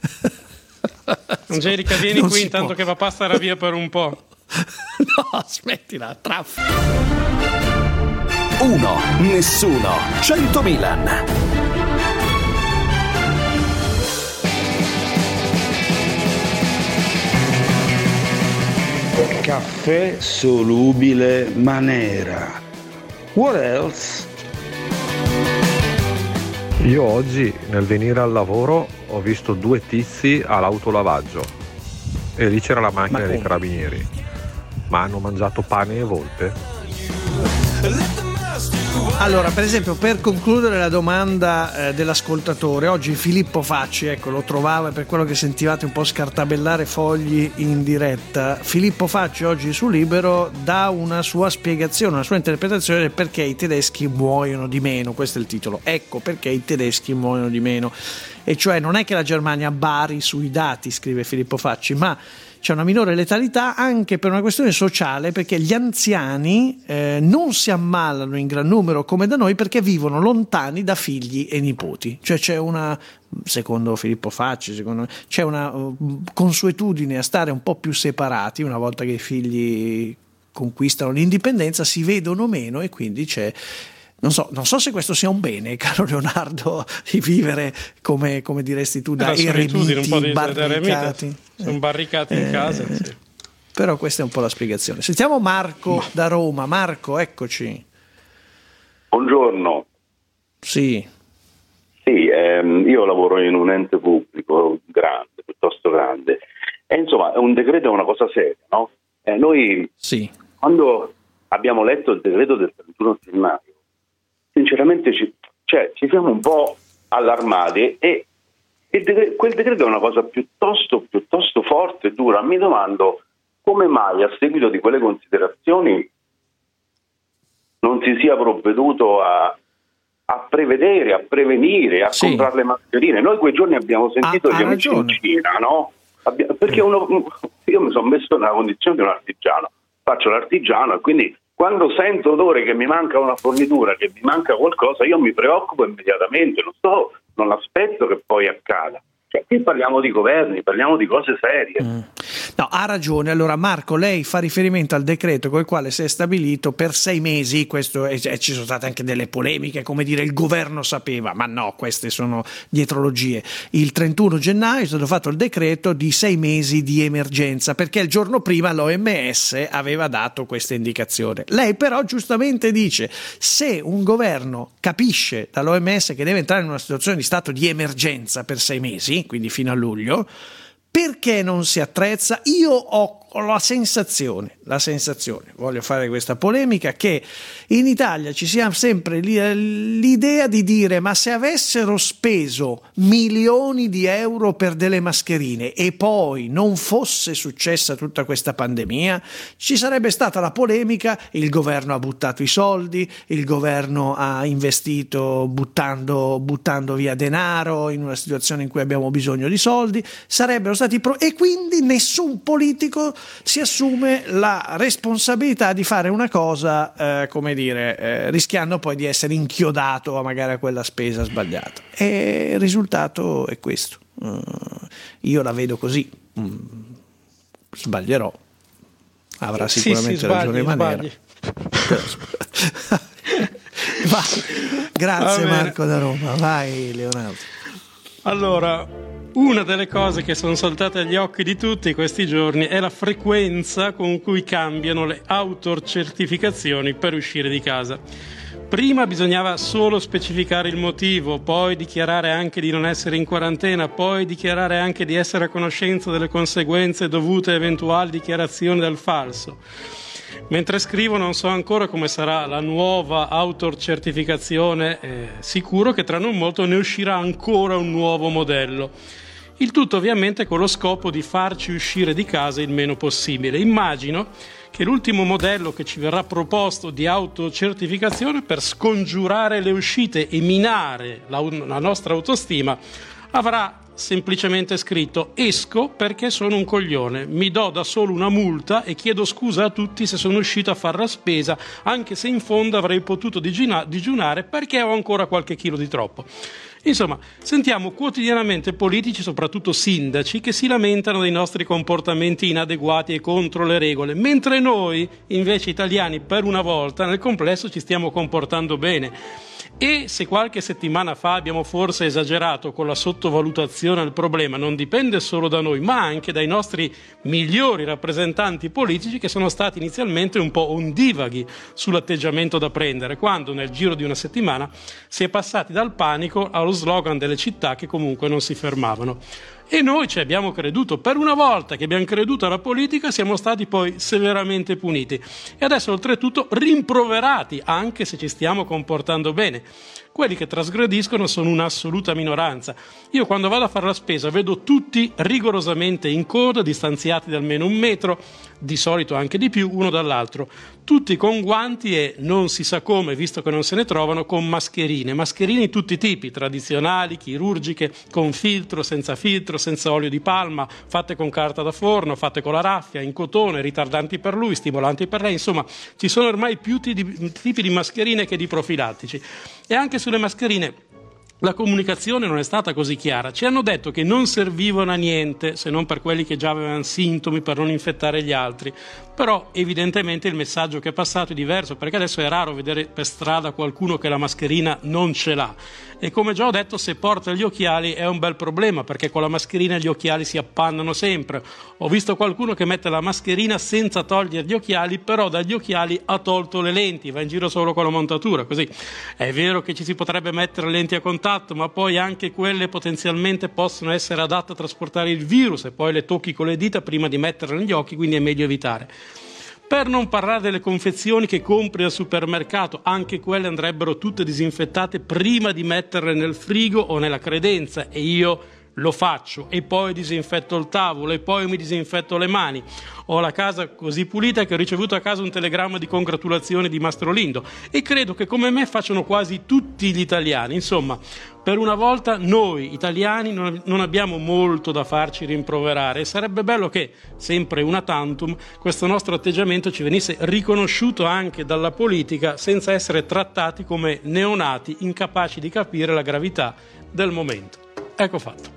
Angelica, vieni Non qui si intanto può. che papà starà via per un po'. No, smettila, traffico. Uno, nessuno, cento Milan. Caffè solubile Manera. What else? Io oggi nel venire al lavoro ho visto due tizi all'autolavaggio e lì c'era la macchina dei carabinieri, ma hanno mangiato pane e volpe. Allora, per esempio, per concludere la domanda eh, dell'ascoltatore, oggi Filippo Facci, ecco, lo trovava, per quello che sentivate un po' scartabellare fogli in diretta, Filippo Facci oggi su Libero dà una sua spiegazione, una sua interpretazione del perché i tedeschi muoiono di meno. Questo è il titolo, ecco perché i tedeschi muoiono di meno. E cioè non è che la Germania bari sui dati, scrive Filippo Facci, ma c'è una minore letalità anche per una questione sociale, perché gli anziani eh, non si ammalano in gran numero come da noi perché vivono lontani da figli e nipoti. Cioè c'è una, secondo Filippo Facci, secondo me, c'è una uh, consuetudine a stare un po' più separati una volta che i figli conquistano l'indipendenza, si vedono meno e quindi c'è... Non so, non so se questo sia un bene, caro Leonardo, di vivere come, come diresti tu, da eremiti, un po' di, barricati. Sono barricati in eh, casa. Sì. Però questa è un po' la spiegazione. Sentiamo Marco Ma. da Roma. Marco, eccoci. Buongiorno. Sì. Sì, ehm, io lavoro in un ente pubblico grande, piuttosto grande. E insomma, un decreto è una cosa seria, no? Eh, noi, sì. quando abbiamo letto il decreto del trentuno gennaio, sinceramente ci, cioè, ci siamo un po' allarmati e, e de- quel decreto è una cosa piuttosto, piuttosto forte e dura. Mi domando come mai a seguito di quelle considerazioni non si sia provveduto a, a prevedere, a prevenire, a sì. comprare le mascherine. Noi quei giorni abbiamo sentito ah, gli amici in Cina, no? Abbia- perché uno, io mi sono messo nella condizione di un artigiano, faccio l'artigiano e quindi quando sento odore che mi manca una fornitura, che mi manca qualcosa, io mi preoccupo immediatamente, non sto, non aspetto che poi accada. Cioè, qui parliamo di governi, parliamo di cose serie. Mm. No, ha ragione. Allora, Marco, lei fa riferimento al decreto con il quale si è stabilito per sei mesi, questo è, ci sono state anche delle polemiche, come dire il governo sapeva, ma no, queste sono dietrologie. Il trentuno gennaio è stato fatto il decreto di sei mesi di emergenza, perché il giorno prima l'O M S aveva dato questa indicazione. Lei però giustamente dice, se un governo capisce dall'O M S che deve entrare in una situazione di stato di emergenza per sei mesi, quindi fino a luglio, perché non si attrezza? Io ho la sensazione, la sensazione, voglio fare questa polemica, che in Italia ci sia sempre l'idea di dire ma se avessero speso milioni di euro per delle mascherine e poi non fosse successa tutta questa pandemia, ci sarebbe stata la polemica, il governo ha buttato i soldi, il governo ha investito buttando, buttando via denaro in una situazione in cui abbiamo bisogno di soldi, sarebbero stati pro- e quindi nessun politico si assume la responsabilità di fare una cosa, eh, come dire, eh, rischiando poi di essere inchiodato a magari a quella spesa sbagliata. E il risultato è questo. Uh, io la vedo così. Mm, sbaglierò. Avrà sicuramente sì, sì, ragione Manera. Va. Grazie Marco da Roma. Vai Leonardo. Allora, una delle cose che sono saltate agli occhi di tutti questi giorni è la frequenza con cui cambiano le autocertificazioni per uscire di casa. Prima bisognava solo specificare il motivo, poi dichiarare anche di non essere in quarantena, poi dichiarare anche di essere a conoscenza delle conseguenze dovute a eventuali dichiarazioni del falso. Mentre scrivo non so ancora come sarà la nuova autocertificazione, eh, sicuro che tra non molto ne uscirà ancora un nuovo modello. Il tutto ovviamente con lo scopo di farci uscire di casa il meno possibile. Immagino che l'ultimo modello che ci verrà proposto di autocertificazione per scongiurare le uscite e minare la, la nostra autostima avrà semplicemente scritto: esco perché sono un coglione, mi do da solo una multa e chiedo scusa a tutti se sono uscito a fare la spesa, anche se in fondo avrei potuto digiunare perché ho ancora qualche chilo di troppo. Insomma, sentiamo quotidianamente politici, soprattutto sindaci, che si lamentano dei nostri comportamenti inadeguati e contro le regole, mentre noi, invece italiani, per una volta, nel complesso ci stiamo comportando bene. E se qualche settimana fa abbiamo forse esagerato con la sottovalutazione del problema, non dipende solo da noi, ma anche dai nostri migliori rappresentanti politici, che sono stati inizialmente un po' ondivaghi sull'atteggiamento da prendere, quando nel giro di una settimana si è passati dal panico allo slogan delle città che comunque non si fermavano. E noi ci abbiamo creduto. Per una volta che abbiamo creduto alla politica siamo stati poi severamente puniti e adesso oltretutto rimproverati, anche se ci stiamo comportando bene. Quelli che trasgrediscono sono un'assoluta minoranza. Io quando vado a fare la spesa vedo tutti rigorosamente in coda, distanziati di almeno un metro, di solito anche di più, uno dall'altro, tutti con guanti e non si sa come, visto che non se ne trovano, con mascherine, mascherine di tutti i tipi, tradizionali, chirurgiche, con filtro, senza filtro, senza olio di palma, fatte con carta da forno, fatte con la raffia, in cotone, ritardanti per lui, stimolanti per lei, insomma ci sono ormai più tipi di mascherine che di profilattici. E anche sulle mascherine la comunicazione non è stata così chiara. Ci hanno detto che non servivano a niente se non per quelli che già avevano sintomi, per non infettare gli altri. Però evidentemente il messaggio che è passato è diverso, perché adesso è raro vedere per strada qualcuno che la mascherina non ce l'ha. E come già ho detto, se porta gli occhiali è un bel problema, perché con la mascherina gli occhiali si appannano sempre. Ho visto qualcuno che mette la mascherina senza togliere gli occhiali, però dagli occhiali ha tolto le lenti, va in giro solo con la montatura, così. È vero che ci si potrebbe mettere lenti a contatto, ma poi anche quelle potenzialmente possono essere adatte a trasportare il virus e poi le tocchi con le dita prima di metterle negli occhi, quindi è meglio evitare. Per non parlare delle confezioni che compri al supermercato, anche quelle andrebbero tutte disinfettate prima di metterle nel frigo o nella credenza, e io lo faccio, e poi disinfetto il tavolo e poi mi disinfetto le mani. Ho la casa così pulita che ho ricevuto a casa un telegramma di congratulazioni di Mastro Lindo, e credo che come me facciano quasi tutti gli italiani. Insomma, per una volta noi italiani non, non abbiamo molto da farci rimproverare, e sarebbe bello che, sempre una tantum, questo nostro atteggiamento ci venisse riconosciuto anche dalla politica, senza essere trattati come neonati incapaci di capire la gravità del momento. Ecco fatto.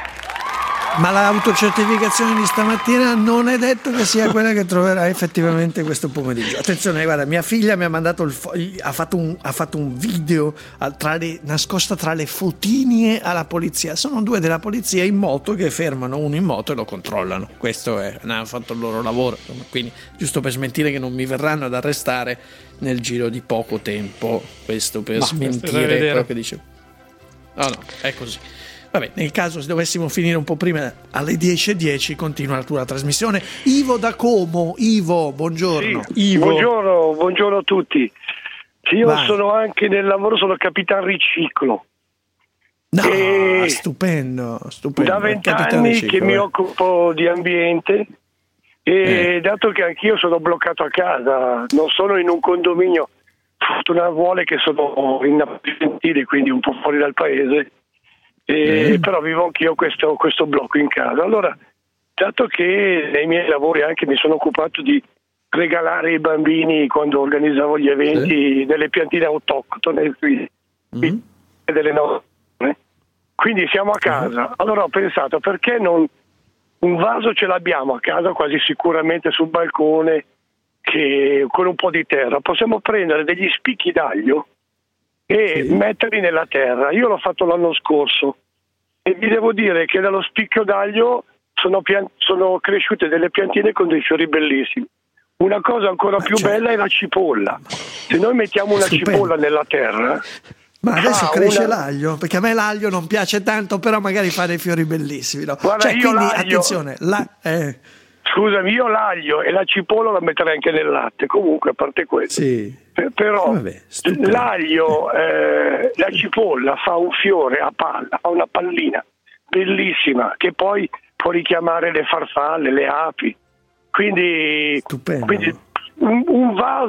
Ma l'autocertificazione di stamattina non è detto che sia quella che troverai effettivamente questo pomeriggio. Attenzione, guarda, mia figlia mi ha mandato il fo- ha fatto un, ha fatto un video tra le, nascosta tra le fotinie alla polizia. Sono due della polizia in moto che fermano uno in moto e lo controllano. Questo è, hanno fatto il loro lavoro. Quindi, giusto per smentire che non mi verranno ad arrestare nel giro di poco tempo. Questo per Ma smentire quello che dicevo. No, no, è così. Vabbè, nel caso se dovessimo finire un po' prima, alle dieci e dieci continua la tua trasmissione. Ivo da Como, Ivo, buongiorno. Sì, Ivo. Buongiorno, buongiorno a tutti. Io Vai. sono anche nel lavoro, sono capitan riciclo. No, e stupendo, stupendo. Da vent'anni che mi occupo di ambiente e eh. dato che anch'io sono bloccato a casa, non sono in un condominio, fortuna vuole che sono in Appenzile, quindi un po' fuori dal paese. E mm. però vivo anch'io questo, questo blocco in casa. Allora, dato che nei miei lavori anche mi sono occupato di regalare ai bambini, quando organizzavo gli eventi, sì. delle piantine autoctone mm. e delle nozze, quindi siamo a casa. Allora ho pensato, perché non un vaso ce l'abbiamo a casa quasi sicuramente sul balcone, che con un po' di terra possiamo prendere degli spicchi d'aglio e sì. metterli nella terra. Io l'ho fatto l'anno scorso e vi devo dire che dallo spicchio d'aglio sono, pian- sono cresciute delle piantine con dei fiori bellissimi. Una cosa ancora Ma più cioè... bella è la cipolla. Se noi mettiamo una Stupendo. cipolla nella terra, ma adesso cresce una... l'aglio, perché a me l'aglio non piace tanto, però magari fa dei fiori bellissimi, no? Guarda, cioè, io quindi l'aglio... attenzione, la... eh. Scusami, io l'aglio e la cipolla la metterei anche nel latte, comunque a parte questo. Sì. Però Vabbè, l'aglio, eh, la cipolla fa un fiore a palla, fa una pallina bellissima che poi può richiamare le farfalle, le api. Quindi, quindi un, un vaso